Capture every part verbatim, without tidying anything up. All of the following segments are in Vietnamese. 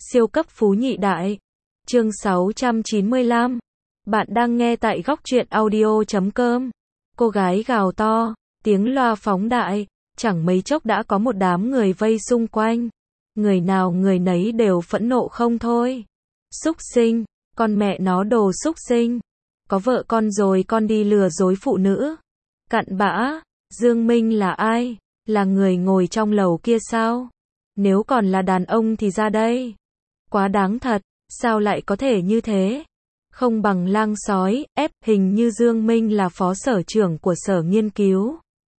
Siêu cấp phú nhị đại. Chương sáu trăm chín mươi lăm. Bạn đang nghe tại góc truyện audio chấm com. Cô gái gào to, tiếng loa phóng đại, chẳng mấy chốc đã có một đám người vây xung quanh. Người nào người nấy đều phẫn nộ không thôi. Súc sinh, con mẹ nó đồ súc sinh. Có vợ con rồi con đi lừa dối phụ nữ. Cặn bã, Dương Minh là ai? Là người ngồi trong lầu kia sao? Nếu còn là đàn ông thì ra đây. Quá đáng thật, sao lại có thể như thế? Không bằng lang sói, ép, hình như Dương Minh là phó sở trưởng của sở nghiên cứu.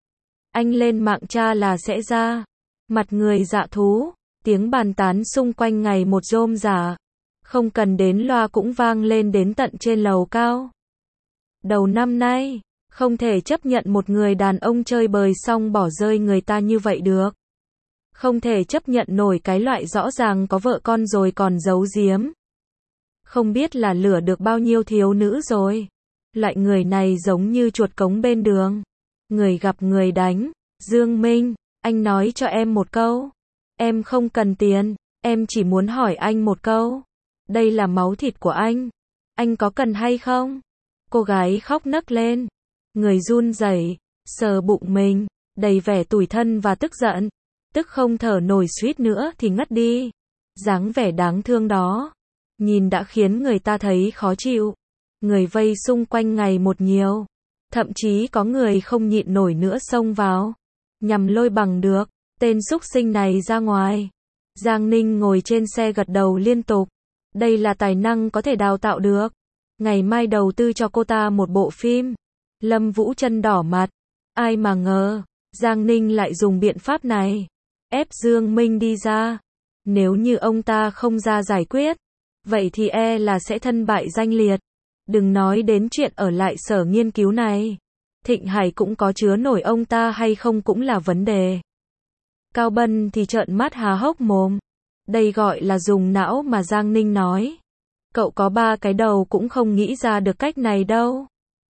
Anh lên mạng tra là sẽ ra. Mặt người dạ thú, tiếng bàn tán xung quanh ngày một rôm rả. Không cần đến loa cũng vang lên đến tận trên lầu cao. Đầu năm nay, không thể chấp nhận một người đàn ông chơi bời xong bỏ rơi người ta như vậy được. Không thể chấp nhận nổi cái loại rõ ràng có vợ con rồi còn giấu giếm. Không biết là lừa được bao nhiêu thiếu nữ rồi. Loại người này giống như chuột cống bên đường. Người gặp người đánh. Dương Minh, anh nói cho em một câu. Em không cần tiền, em chỉ muốn hỏi anh một câu. Đây là máu thịt của anh. Anh có cần hay không? Cô gái khóc nấc lên. Người run rẩy, sờ bụng mình, đầy vẻ tủi thân và tức giận. Tức không thở nổi suýt nữa thì ngất đi. Dáng vẻ đáng thương đó, nhìn đã khiến người ta thấy khó chịu. Người vây xung quanh ngày một nhiều. Thậm chí có người không nhịn nổi nữa xông vào. Nhằm lôi bằng được tên súc sinh này ra ngoài. Giang Ninh ngồi trên xe gật đầu liên tục. Đây là tài năng có thể đào tạo được. Ngày mai đầu tư cho cô ta một bộ phim. Lâm Vũ Trân đỏ mặt. Ai mà ngờ, Giang Ninh lại dùng biện pháp này. Ép Dương Minh đi ra. Nếu như ông ta không ra giải quyết, vậy thì e là sẽ thân bại danh liệt. Đừng nói đến chuyện ở lại sở nghiên cứu này. Thịnh Hải cũng có chứa nổi ông ta hay không cũng là vấn đề. Cao Bân thì trợn mắt há hốc mồm. Đây gọi là dùng não mà Giang Ninh nói. Cậu có ba cái đầu cũng không nghĩ ra được cách này đâu.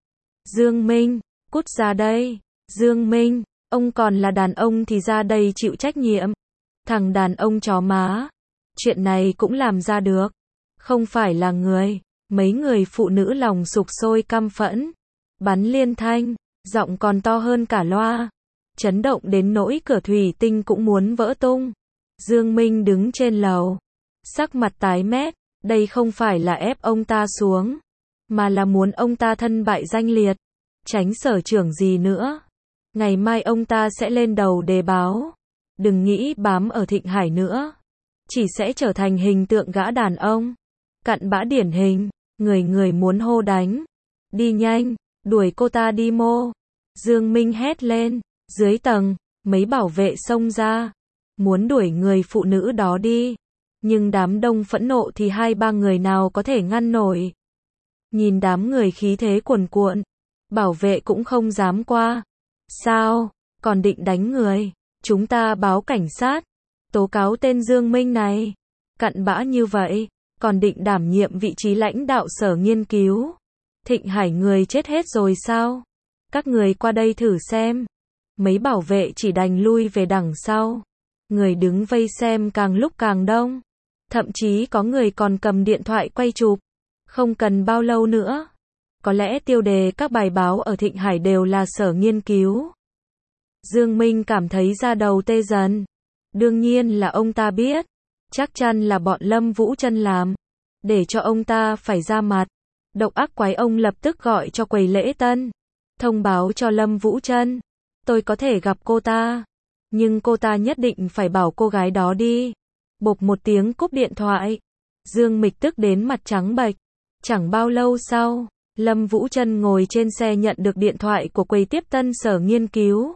Dương Minh, cút ra đây. Dương Minh, ông còn là đàn ông thì ra đây chịu trách nhiệm. Thằng đàn ông chó má. Chuyện này cũng làm ra được. Không phải là người. Mấy người phụ nữ lòng sục sôi căm phẫn. Bắn liên thanh, giọng còn to hơn cả loa. Chấn động đến nỗi cửa thủy tinh cũng muốn vỡ tung. Dương Minh đứng trên lầu. Sắc mặt tái mét. Đây không phải là ép ông ta xuống, mà là muốn ông ta thân bại danh liệt. Tránh sở trưởng gì nữa. Ngày mai ông ta sẽ lên đầu đề báo. Đừng nghĩ bám ở Thịnh Hải nữa. Chỉ sẽ trở thành hình tượng gã đàn ông. Cặn bã điển hình. Người người muốn hô đánh. Đi nhanh, đuổi cô ta đi mô. Dương Minh hét lên. Dưới tầng, mấy bảo vệ xông ra. Muốn đuổi người phụ nữ đó đi. Nhưng đám đông phẫn nộ thì hai ba người nào có thể ngăn nổi. Nhìn đám người khí thế cuồn cuộn. Bảo vệ cũng không dám qua. Sao? Còn định đánh người? Chúng ta báo cảnh sát. Tố cáo tên Dương Minh này. Cặn bã như vậy. Còn định đảm nhiệm vị trí lãnh đạo sở nghiên cứu. Thịnh Hải người chết hết rồi sao? Các người qua đây thử xem. Mấy bảo vệ chỉ đành lui về đằng sau. Người đứng vây xem càng lúc càng đông. Thậm chí có người còn cầm điện thoại quay chụp. Không cần bao lâu nữa. Có lẽ tiêu đề các bài báo ở Thịnh Hải đều là sở nghiên cứu. Dương Minh cảm thấy da đầu tê dần. Đương nhiên là ông ta biết. Chắc chắn là bọn Lâm Vũ Trân làm. Để cho ông ta phải ra mặt. Độc ác quái ông lập tức gọi cho quầy lễ tân. Thông báo cho Lâm Vũ Trân. Tôi có thể gặp cô ta. Nhưng cô ta nhất định phải bảo cô gái đó đi. Bộp một tiếng cúp điện thoại. Dương Mịch tức đến mặt trắng bệch. Chẳng bao lâu sau, Lâm Vũ Trân ngồi trên xe nhận được điện thoại của quầy tiếp tân sở nghiên cứu.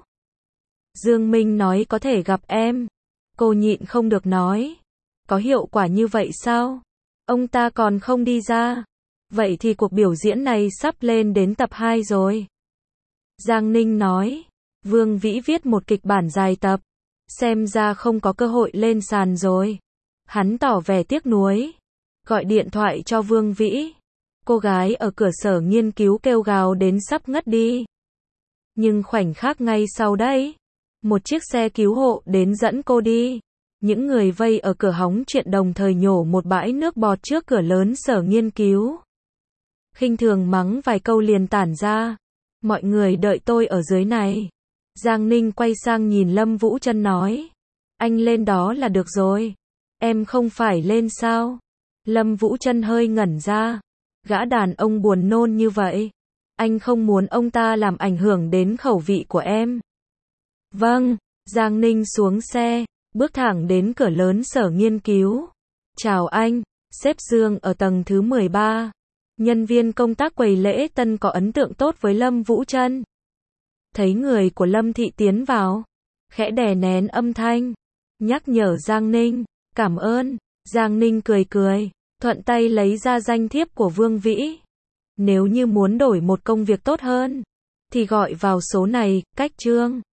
Dương Minh nói có thể gặp em. Cô nhịn không được nói. Có hiệu quả như vậy sao? Ông ta còn không đi ra. Vậy thì cuộc biểu diễn này sắp lên đến tập hai rồi. Giang Ninh nói. Vương Vĩ viết một kịch bản dài tập. Xem ra không có cơ hội lên sàn rồi. Hắn tỏ vẻ tiếc nuối. Gọi điện thoại cho Vương Vĩ. Cô gái ở cửa sở nghiên cứu kêu gào đến sắp ngất đi. Nhưng khoảnh khắc ngay sau đấy, một chiếc xe cứu hộ đến dẫn cô đi. Những người vây ở cửa hóng chuyện đồng thời nhổ một bãi nước bọt trước cửa lớn sở nghiên cứu. Khinh thường mắng vài câu liền tản ra. Mọi người đợi tôi ở dưới này. Giang Ninh quay sang nhìn Lâm Vũ Trân nói. Anh lên đó là được rồi. Em không phải lên sao? Lâm Vũ Trân hơi ngẩn ra. Gã đàn ông buồn nôn như vậy. Anh không muốn ông ta làm ảnh hưởng đến khẩu vị của em. Vâng, Giang Ninh xuống xe, bước thẳng đến cửa lớn sở nghiên cứu. Chào anh, sếp Dương ở tầng thứ mười ba. Nhân viên công tác quầy lễ tân có ấn tượng tốt với Lâm Vũ Trân. Thấy người của Lâm Thị tiến vào, khẽ đè nén âm thanh, nhắc nhở Giang Ninh, cảm ơn. Giang Ninh cười cười, thuận tay lấy ra danh thiếp của Vương Vĩ. Nếu như muốn đổi một công việc tốt hơn, thì gọi vào số này, cách Trương.